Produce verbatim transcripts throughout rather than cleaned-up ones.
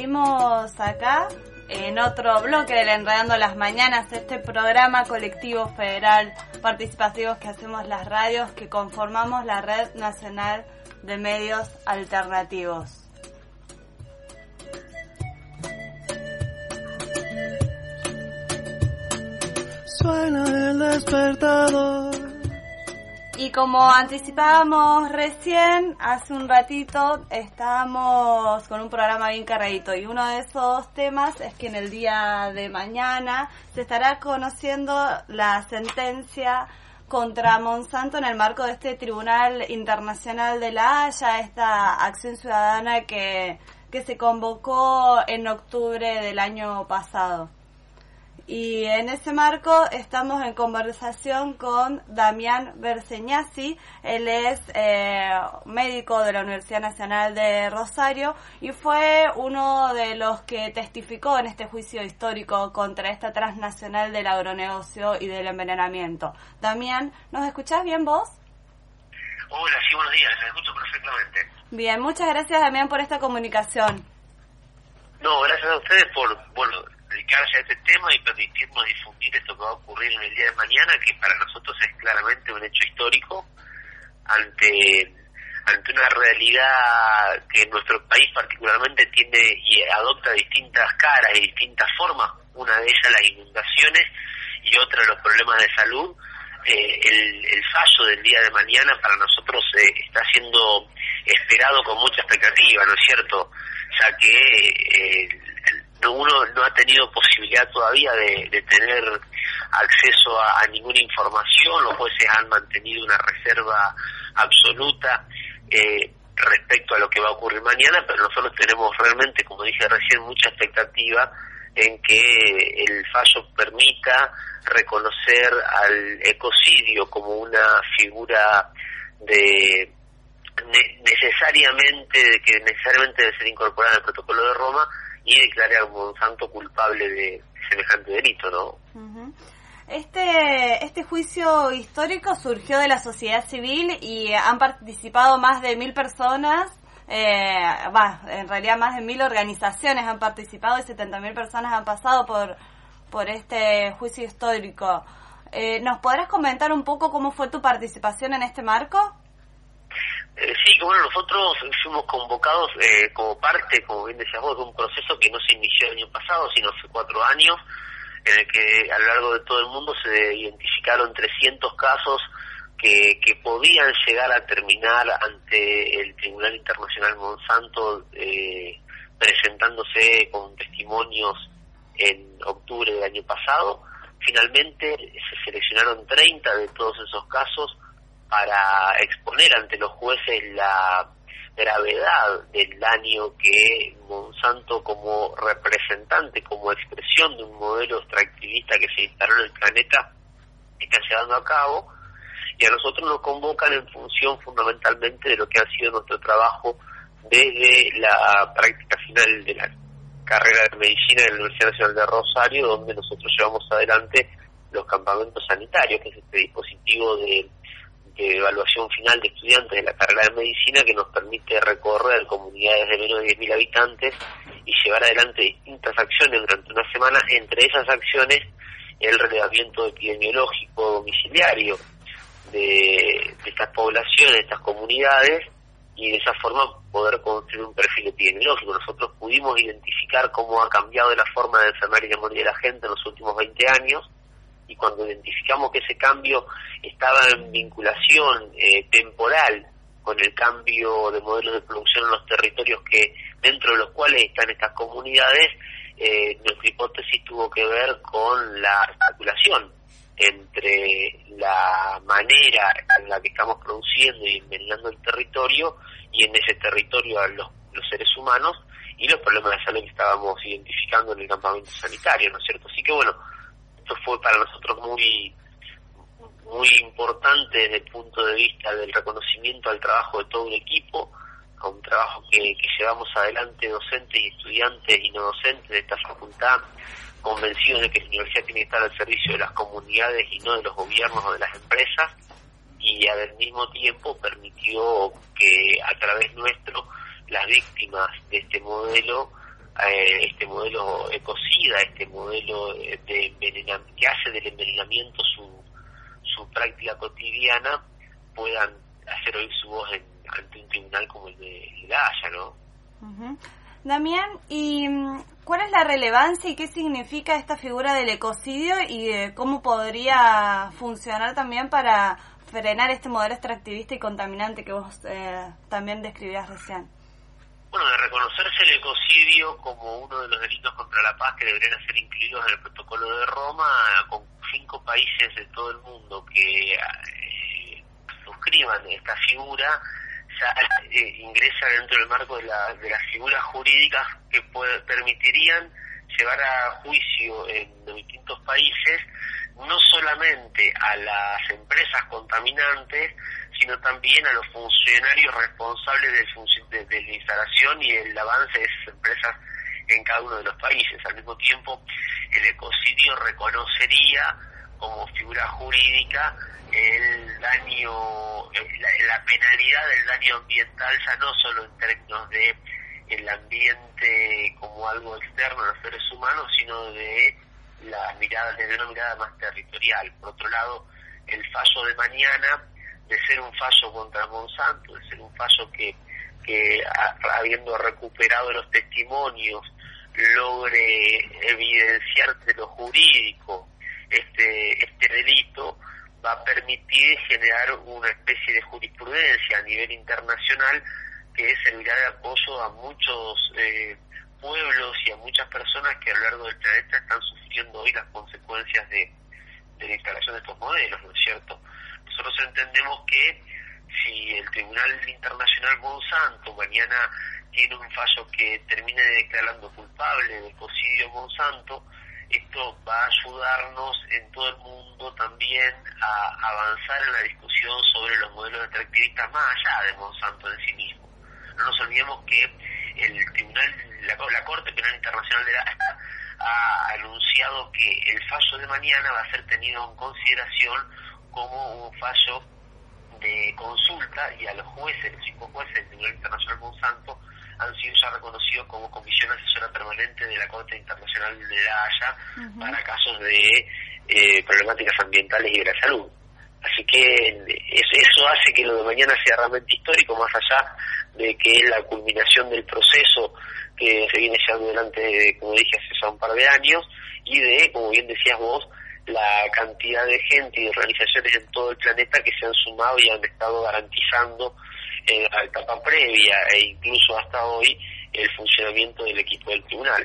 seguimos acá en otro bloque del Enredando las Mañanas, este programa colectivo federal participativo que hacemos las radios, que conformamos la Red Nacional de Medios Alternativos. Suena el despertador. Y como anticipábamos recién, hace un ratito estábamos con un programa bien cargadito, y uno de esos temas es que en el día de mañana se estará conociendo la sentencia contra Monsanto en el marco de este Tribunal Internacional de La Haya, esta acción ciudadana que, que se convocó en octubre del año pasado. Y en ese marco estamos en conversación con Damián Berseñasi. Él es eh, médico de la Universidad Nacional de Rosario y fue uno de los que testificó en este juicio histórico contra esta transnacional del agronegocio y del envenenamiento. Damián, ¿nos escuchás bien vos? Hola, sí, buenos días, les escucho perfectamente. Bien, muchas gracias, Damián, por esta comunicación. No, gracias a ustedes por, bueno, dedicarse a este tema y permitirnos difundir esto que va a ocurrir en el día de mañana, que para nosotros es claramente un hecho histórico ante ante una realidad que nuestro país particularmente tiene y adopta distintas caras y distintas formas, una de ellas las inundaciones y otra los problemas de salud. Eh, el, el fallo del día de mañana para nosotros eh, está siendo esperado con mucha expectativa, ¿no es cierto? Ya que eh, uno no ha tenido posibilidad todavía de, de tener acceso a, a ninguna información, los jueces han mantenido una reserva absoluta eh, respecto a lo que va a ocurrir mañana, pero nosotros tenemos realmente, como dije recién, mucha expectativa en que el fallo permita reconocer al ecocidio como una figura de ne- necesariamente que necesariamente debe ser incorporada al protocolo de Roma y declarar a Monsanto culpable de semejante delito, ¿no? Uh-huh. Este este juicio histórico surgió de la sociedad civil y han participado más de mil personas, eh, bah, en realidad más de mil organizaciones han participado y setenta mil personas han pasado por por este juicio histórico. Eh, ¿Nos podrás comentar un poco cómo fue tu participación en este marco? Eh, sí, que bueno, nosotros fuimos convocados eh, como parte, como bien decías vos, de un proceso que no se inició el año pasado, sino hace cuatro años, en el que a lo largo de todo el mundo se identificaron trescientos casos que, que podían llegar a terminar ante el Tribunal Internacional Monsanto, eh, presentándose con testimonios en octubre del año pasado. Finalmente se seleccionaron treinta de todos esos casos para exponer ante los jueces la gravedad del daño que Monsanto, como representante, como expresión de un modelo extractivista que se instaló en el planeta, está llevando a cabo, y a nosotros nos convocan en función fundamentalmente de lo que ha sido nuestro trabajo desde la práctica final de la carrera de medicina en la Universidad Nacional de Rosario, donde nosotros llevamos adelante los campamentos sanitarios, que es este dispositivo de de evaluación final de estudiantes de la carrera de medicina que nos permite recorrer comunidades de menos de diez mil habitantes y llevar adelante distintas acciones durante una semana, entre esas acciones el relevamiento epidemiológico domiciliario de, de estas poblaciones, de estas comunidades, y de esa forma poder construir un perfil epidemiológico. Nosotros pudimos identificar cómo ha cambiado la forma de enfermar y de morir a la gente en los últimos veinte años, y cuando identificamos que ese cambio estaba en vinculación eh, temporal con el cambio de modelos de producción en los territorios que dentro de los cuales están estas comunidades, eh, nuestra hipótesis tuvo que ver con la articulación entre la manera en la que estamos produciendo y envenenando el territorio y en ese territorio a los, los seres humanos y los problemas de salud que estábamos identificando en el campamento sanitario, ¿no es cierto? Así que bueno, esto fue para nosotros muy muy importante desde el punto de vista del reconocimiento al trabajo de todo un equipo, a un trabajo que, que llevamos adelante docentes y estudiantes y no docentes de esta facultad, convencidos de que la universidad tiene que estar al servicio de las comunidades y no de los gobiernos o de las empresas, y al mismo tiempo permitió que a través nuestro las víctimas de este modelo eh, este modelo ecocida, este modelo de envenenamiento, que hace del envenenamiento su, su práctica cotidiana, puedan hacer oír su voz en, ante un tribunal como el de, el de La Haya, ¿no? Uh-huh. Damián, ¿y cuál es la relevancia y qué significa esta figura del ecocidio y eh, cómo podría funcionar también para frenar este modelo extractivista y contaminante que vos eh, también describías recién? Bueno, de reconocerse el ecocidio como uno de los delitos contra la paz que deberían ser incluidos en el protocolo de Roma, con cinco países de todo el mundo que eh, suscriban esta figura, ya eh, ingresa dentro del marco de, la, de las figuras jurídicas que puede, permitirían llevar a juicio en distintos países no solamente a las empresas contaminantes, sino también a los funcionarios responsables de, func- de, de la instalación y el avance de esas empresas en cada uno de los países. Al mismo tiempo, el ecocidio reconocería como figura jurídica el daño, la, la penalidad del daño ambiental, ya no solo en términos de el ambiente como algo externo a los seres humanos, sino de la mirada, desde una mirada más territorial. Por otro lado, el fallo de mañana, de ser un fallo contra Monsanto, de ser un fallo que, que a, habiendo recuperado los testimonios, logre evidenciar de lo jurídico este, este delito, va a permitir generar una especie de jurisprudencia a nivel internacional que servirá de apoyo a muchos eh, pueblos y a muchas personas que a lo largo del planeta están sufriendo hoy las consecuencias de, de la instalación de estos modelos, ¿no es cierto? Nosotros entendemos que si el Tribunal Internacional Monsanto mañana tiene un fallo que termine declarando culpable del ecocidio Monsanto, esto va a ayudarnos en todo el mundo también a avanzar en la discusión sobre los modelos extractivistas más allá de Monsanto en sí mismo. No nos olvidemos que el Tribunal, la, la Corte Penal Internacional de La Haya ha anunciado que el fallo de mañana va a ser tenido en consideración como un fallo de consulta, y a los jueces, los cinco jueces del Tribunal Internacional Monsanto han sido ya reconocidos como comisión asesora permanente de la Corte Internacional de La Haya uh-huh. para casos de eh, problemáticas ambientales y de la salud. Así que eso, eso hace que lo de mañana sea realmente histórico, más allá de que es la culminación del proceso que se viene llevando adelante, como dije, hace ya un par de años, y de, como bien decías vos, la cantidad de gente y organizaciones en todo el planeta que se han sumado y han estado garantizando en la etapa previa e incluso hasta hoy el funcionamiento del equipo del tribunal.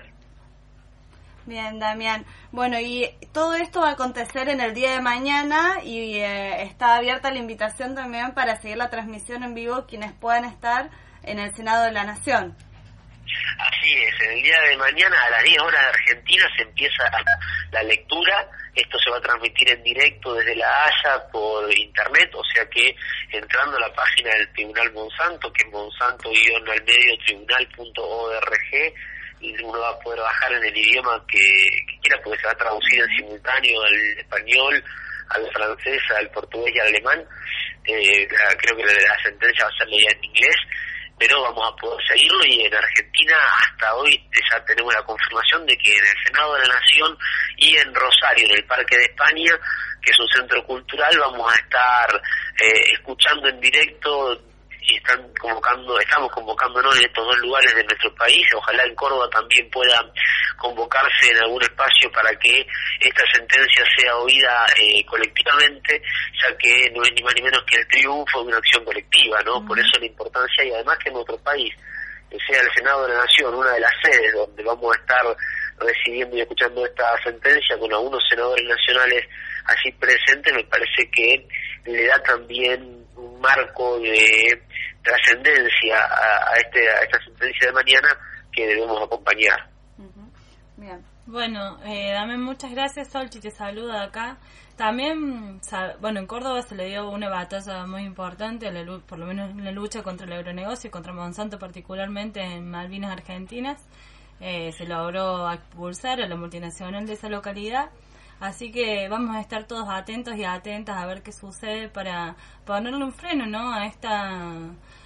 Bien, Damián. Bueno, y todo esto va a acontecer en el día de mañana y eh, está abierta la invitación también para seguir la transmisión en vivo quienes puedan estar en el Senado de la Nación. Así es, en el día de mañana a las diez horas de Argentina se empieza la lectura. Esto se va a transmitir en directo desde La Haya por internet, o sea que entrando a la página del Tribunal Monsanto, que es monsanto guion al medio tribunal punto org, uno va a poder bajar en el idioma que, que quiera, porque se va a traducir en simultáneo al español, al francés, al portugués y al alemán. Eh, la, creo que la, la sentencia va a ser leída en inglés, pero vamos a poder seguirlo, y en Argentina hasta hoy ya tenemos la confirmación de que en el Senado de la Nación y en Rosario, en el Parque de España, que es un centro cultural, vamos a estar eh, escuchando en directo, y están convocando, estamos convocándonos en estos dos lugares de nuestro país. Ojalá en Córdoba también pueda convocarse en algún espacio para que esta sentencia sea oída eh, colectivamente, ya que no es ni más ni menos que el triunfo de una acción colectiva, ¿no? Uh-huh. Por eso la importancia, y además que en nuestro país, que sea el Senado de la Nación una de las sedes donde vamos a estar recibiendo y escuchando esta sentencia con algunos senadores nacionales así presentes, me parece que le da también un marco de trascendencia a, a, este, a esta sentencia de mañana que debemos acompañar. Uh-huh. Bien. Bueno, eh, Damián, muchas gracias. Solchi te saluda acá. También, bueno, en Córdoba se le dio una batalla muy importante, la, por lo menos en la lucha contra el agronegocio y contra Monsanto, particularmente en Malvinas Argentinas. Eh, se logró expulsar a la multinacional de esa localidad. Así que vamos a estar todos atentos y atentas a ver qué sucede para ponerle un freno, ¿no? A esta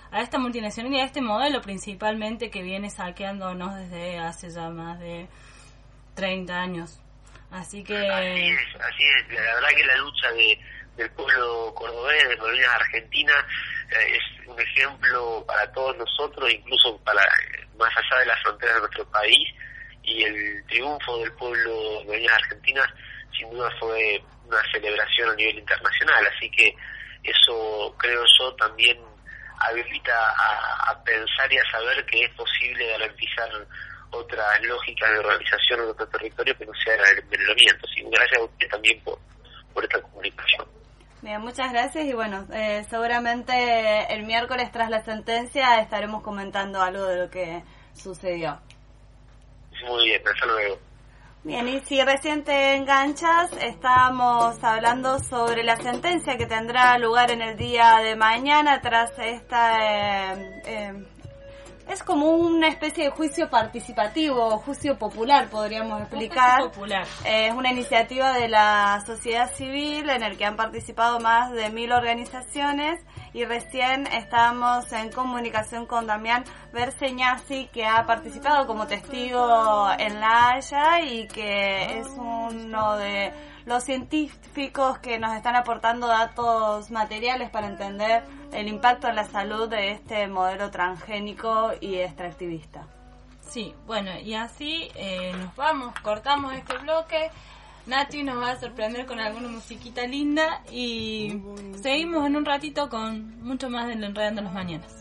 a esta multinacional y a este modelo principalmente que viene saqueándonos desde hace ya más de treinta años. Así que... Así es, así es. La verdad que la lucha de, del pueblo cordobés, de Malvinas Argentina, eh, es un ejemplo para todos nosotros, incluso para más allá de las fronteras de nuestro país, y el triunfo del pueblo de Malvinas Argentina sin duda fue una celebración a nivel internacional, así que eso creo yo también habilita a, a pensar y a saber que es posible garantizar otras lógicas de organización en nuestro territorio que no sea el envenenamiento. Así que gracias a usted también por, por esta comunicación. Bien, muchas gracias y bueno, eh, seguramente el miércoles tras la sentencia estaremos comentando algo de lo que sucedió. Muy bien, hasta luego. Bien, y si recién te enganchas, estábamos hablando sobre la sentencia que tendrá lugar en el día de mañana tras esta... Eh, eh, es como una especie de juicio participativo, juicio popular, podríamos explicar. Juicio popular. Eh, es una iniciativa de la sociedad civil en el que han participado más de mil organizaciones y recién estábamos en comunicación con Damián Berseñasi, que ha participado como testigo en La Haya y que es uno de los científicos que nos están aportando datos materiales para entender el impacto en la salud de este modelo transgénico y extractivista. Sí, bueno, y así eh, nos vamos, cortamos este bloque. Nati nos va a sorprender con alguna musiquita linda y seguimos en un ratito con mucho más del Enredando las Mañanas.